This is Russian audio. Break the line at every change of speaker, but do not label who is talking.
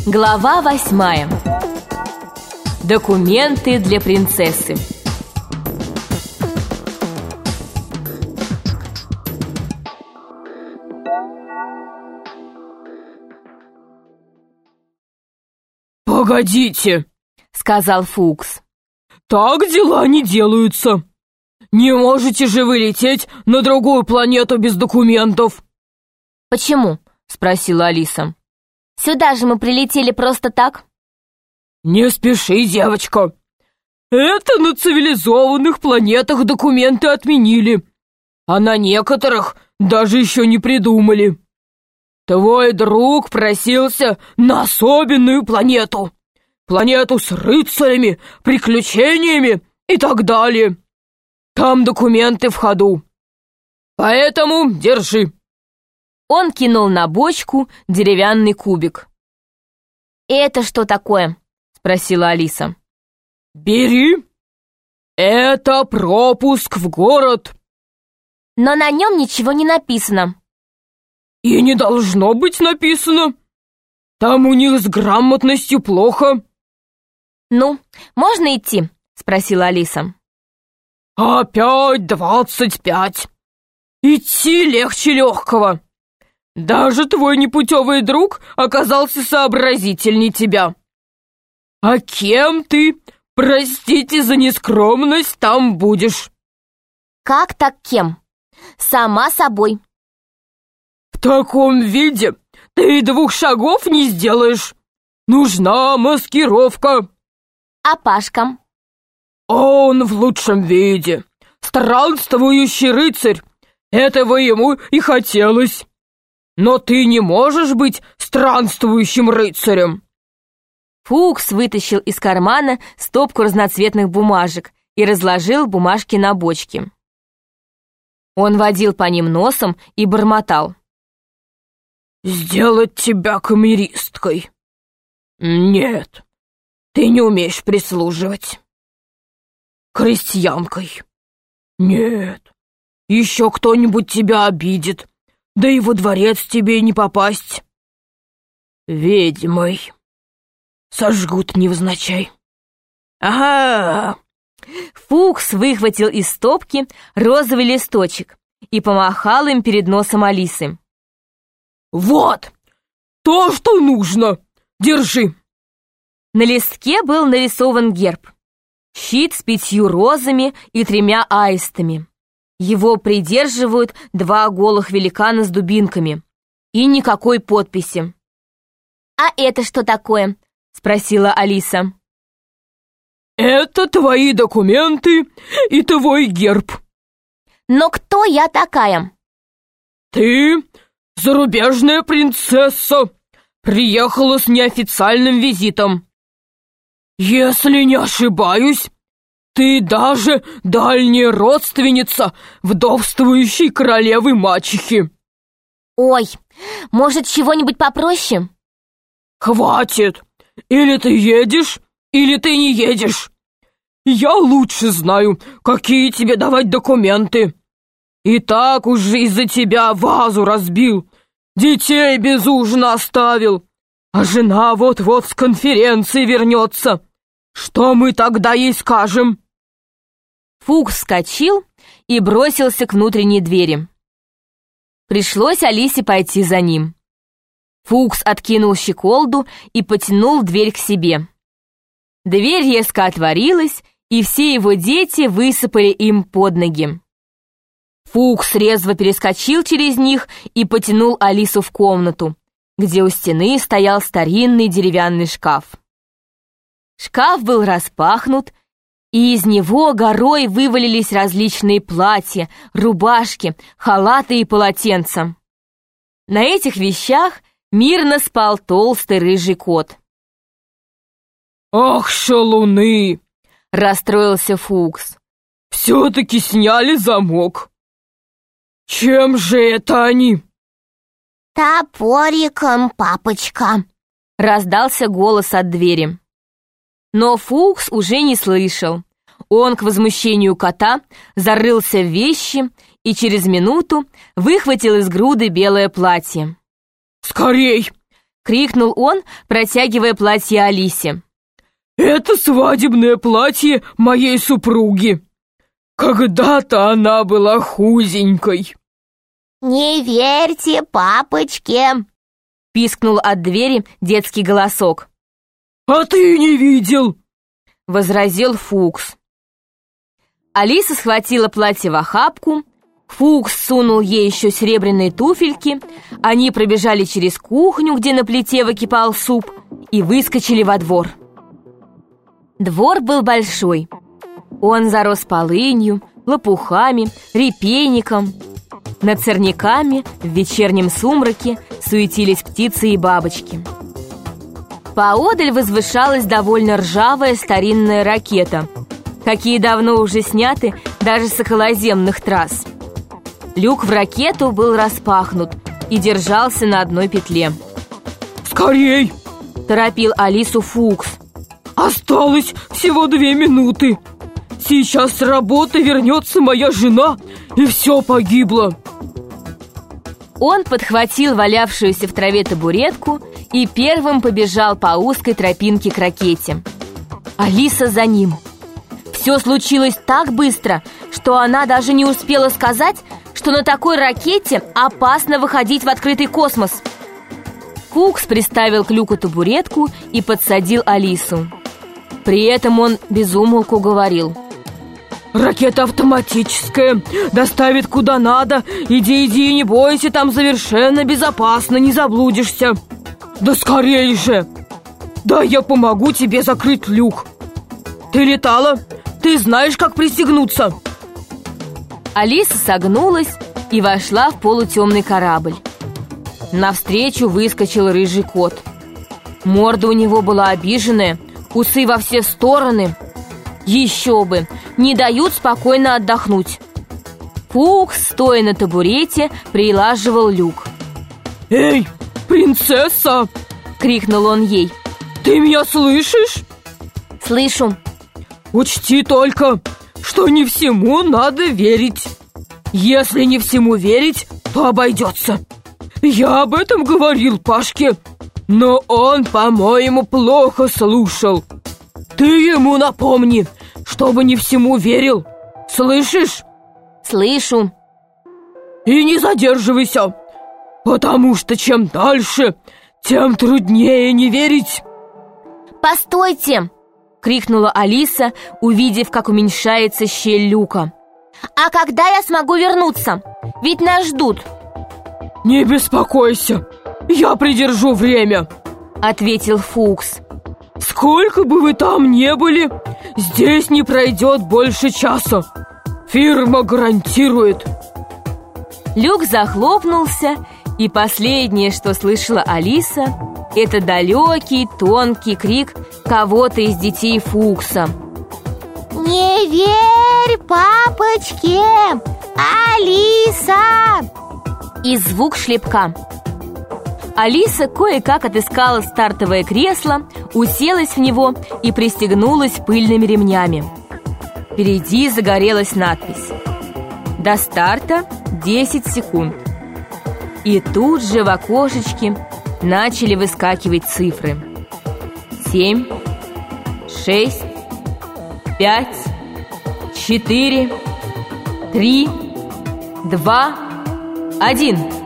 Глава 8. Документы для принцессы.
«Погодите», —
сказал Фукс.
«так дела не делаются. Не можете же вы лететь на другую планету без документов?»
«Почему?» — спросила Алиса. «Сюда же мы прилетели просто так».
«Не спеши, девочка. Это на цивилизованных планетах документы отменили, а на некоторых даже еще не придумали. Твой друг просился на особенную планету. Планету с рыцарями, приключениями и так далее. Там документы в ходу. Поэтому держи».
Он кинул на бочку деревянный кубик. «Это что такое?» — спросила Алиса.
«Бери. Это пропуск в город».
«Но на нем ничего не написано».
«И не должно быть написано. Там у них с грамотностью плохо».
«Ну, можно идти?» — спросила Алиса.
«Опять 25. Идти легче легкого. Даже твой непутевый друг оказался сообразительней тебя. А кем ты, простите за нескромность, там будешь?»
«Как так кем? Сама собой».
«В таком виде ты и 2 шагов не сделаешь. Нужна маскировка».
«А Пашка?»
«Он в лучшем виде. Странствующий рыцарь. Этого ему и хотелось. Но ты не можешь быть странствующим рыцарем».
Фукс вытащил из кармана стопку разноцветных бумажек и разложил бумажки на бочке. Он водил по ним носом и бормотал.
«Сделать тебя камеристкой? Нет, ты не умеешь прислуживать. Крестьянкой? Нет, еще кто-нибудь тебя обидит, да и во дворец тебе не попасть. Ведьмой. Сожгут невзначай. Ага!»
Фукс выхватил из стопки розовый листочек и помахал им перед носом Алисы.
«Вот, то, что нужно. Держи».
На листке был нарисован герб. Щит с 5 розами и 3 аистами. Его придерживают 2 голых великана с дубинками. И никакой подписи. «А это что такое?» — спросила Алиса.
«Это твои документы и твой герб».
«Но кто я такая?»
«Ты зарубежная принцесса, приехала с неофициальным визитом. Если не ошибаюсь, ты даже дальняя родственница вдовствующей королевы-мачехи».
«Ой, может, чего-нибудь попроще?»
«Хватит! Или ты едешь, или ты не едешь. Я лучше знаю, какие тебе давать документы. И так уже из-за тебя вазу разбил, детей без ужина оставил, а жена вот-вот с конференции вернется. Что мы тогда ей скажем?»
Фукс вскочил и бросился к внутренней двери. Пришлось Алисе пойти за ним. Фукс откинул щеколду и потянул дверь к себе. Дверь резко отворилась, и все его дети высыпали им под ноги. Фукс резво перескочил через них и потянул Алису в комнату, где у стены стоял старинный деревянный шкаф. Шкаф был распахнут, и из него горой вывалились различные платья, рубашки, халаты и полотенца. На этих вещах мирно спал толстый рыжий кот.
«Ах, шалуны!»
— расстроился Фукс.
«Все-таки сняли замок. Чем же это они?»
«Топориком, папочка!» — раздался голос от двери. Но Фукс уже не слышал. Он, к возмущению кота, зарылся в вещи и через минуту выхватил из груды белое платье.
«Скорей!
крикнул он, протягивая платье Алисе.
«Это свадебное платье моей супруги. Когда-то она была худенькой».
«Не верьте папочке!»
— пискнул от двери детский голосок.
«А ты не видел!»
— возразил Фукс. Алиса схватила платье в охапку, Фукс сунул ей еще серебряные туфельки, они пробежали через кухню, где на плите выкипал суп, и выскочили во двор. Двор был большой. Он зарос полынью, лопухами, репейником. Над сорняками в вечернем сумраке суетились птицы и бабочки. Поодаль возвышалась довольно ржавая старинная ракета, какие давно уже сняты даже с околоземных трасс. Люк в ракету был распахнут и держался на одной петле.
«Скорей!»
– торопил Алису Фукс.
«Осталось всего 2 минуты. Сейчас с работы вернется моя жена, и все погибло».
Он подхватил валявшуюся в траве табуретку и первым побежал по узкой тропинке к ракете. Алиса за ним. Все случилось так быстро, что она даже не успела сказать, что на такой ракете опасно выходить в открытый космос. Фукс приставил к люку табуретку и подсадил Алису. При этом он без умолку говорил:
«Ракета автоматическая, доставит куда надо. Иди, не бойся, там совершенно безопасно, не заблудишься. Да скорей же! Да я помогу тебе закрыть люк. Ты летала? Ты знаешь, как пристегнуться?»
Алиса согнулась и вошла в полутемный корабль. Навстречу выскочил рыжий кот. Морда у него была обиженная, усы во все стороны. Еще бы, не дают спокойно отдохнуть. Фукс, стоя на табурете, прилаживал люк.
«Эй, принцесса!» —
крикнул он ей.
«Ты меня слышишь?»
«Слышу».
«Учти только, что не всему надо верить. Если не всему верить, то обойдется. Я об этом говорил Пашке, но он, по-моему, плохо слушал. Ты ему напомни, чтобы не всему верил. Слышишь?»
«Слышу».
«И не задерживайся, потому что чем дальше, тем труднее не верить».
«Постойте!» — крикнула Алиса, увидев, как уменьшается щель люка. «А когда я смогу вернуться? Ведь нас ждут».
«Не беспокойся, я придержу время», —
ответил Фукс.
«Сколько бы вы там ни были, здесь не пройдет больше часа. Фирма гарантирует».
Люк захлопнулся, и последнее, что слышала Алиса, это далекий, тонкий крик кого-то из детей Фукса.
«Не верь папочке, Алиса!»
И звук шлепка. Алиса кое-как отыскала стартовое кресло, уселась в него и пристегнулась пыльными ремнями. Впереди загорелась надпись: «До старта 10 секунд». И тут же в окошечке начали выскакивать цифры: 7, 6, 5, 4, 3, 2, 1.